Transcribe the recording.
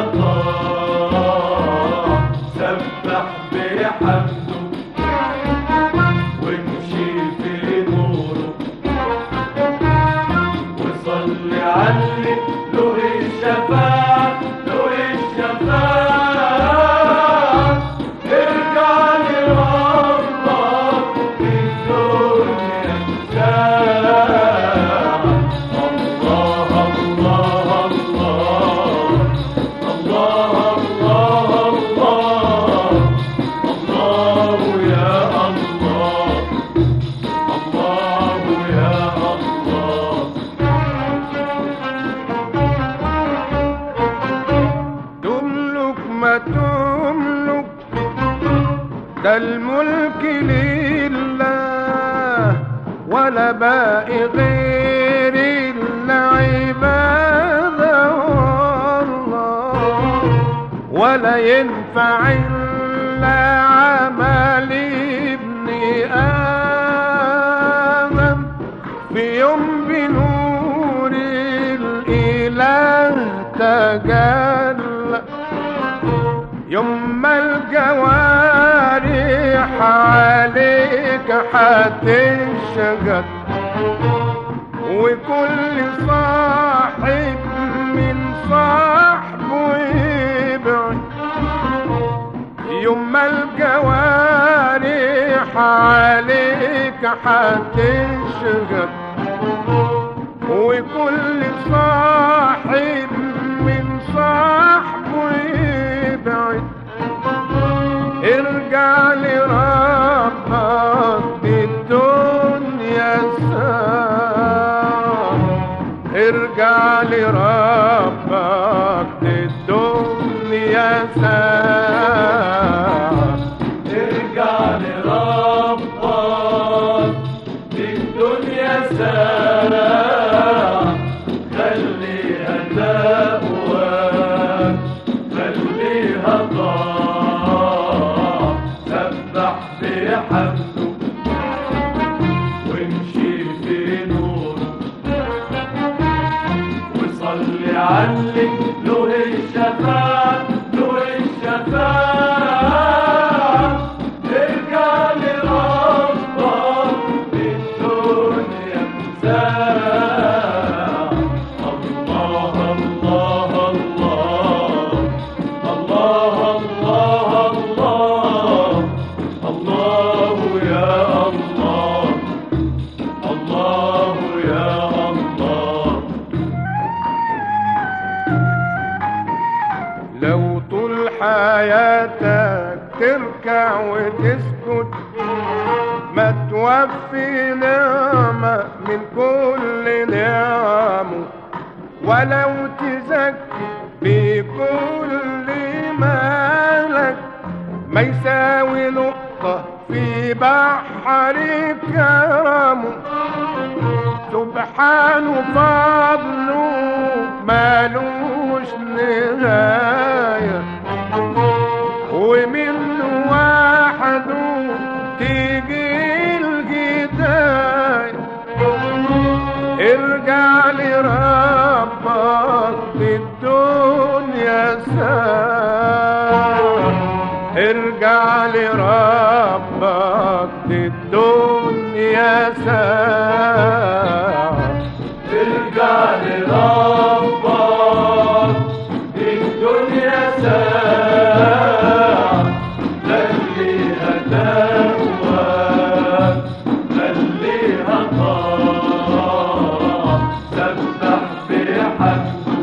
طه سبح بحمده وامشي في نوره وصل علي له الشفاعة له الشفاعة ارجع لربك في الدنيا ساعة الله الله الله الله الله الله يا الله الله يا الله. تملك ما تملك ده الملك لله ولا باقي غير العبادة والله ولا ينفع إلا عمل ابن آدم في يوم بنور الإله تجلى يوم ما الجوارح عليك هتشجد وكل صاحب من صاحبه يبعد يوم ما الجوارح عليك هتشجد وكل صاحب من صاحبه يبعد ارجع لربك دي الدنيا ساعة ارجع لربك دي الدنيا ساعة ارجع لربك دي الدنيا ساعة خليها تقواك خليها طاعة سبح بحمده وامشي في نوره وصلي علي له الشفاعة له الشفاعة ارجع لربك بالدنيا ساعة الله الله الله الله الله الله الله يا الله الله يا الله. لو طول حياتك تركع وتسكت ما توفي نعمة من كل نعمه ولو تزكي بكل مالك ما يساوي نقطة في بحر كرمه سبحانه فضله مالوش نهاية ومنه وحده تيجي الهداية ارجع لربك في الدنيا ساعة ارجع لربك في الدنيا ساعة ارجع لربك دي الدنيا ساعة خليها تقواك خليها طاعة سبح بحمده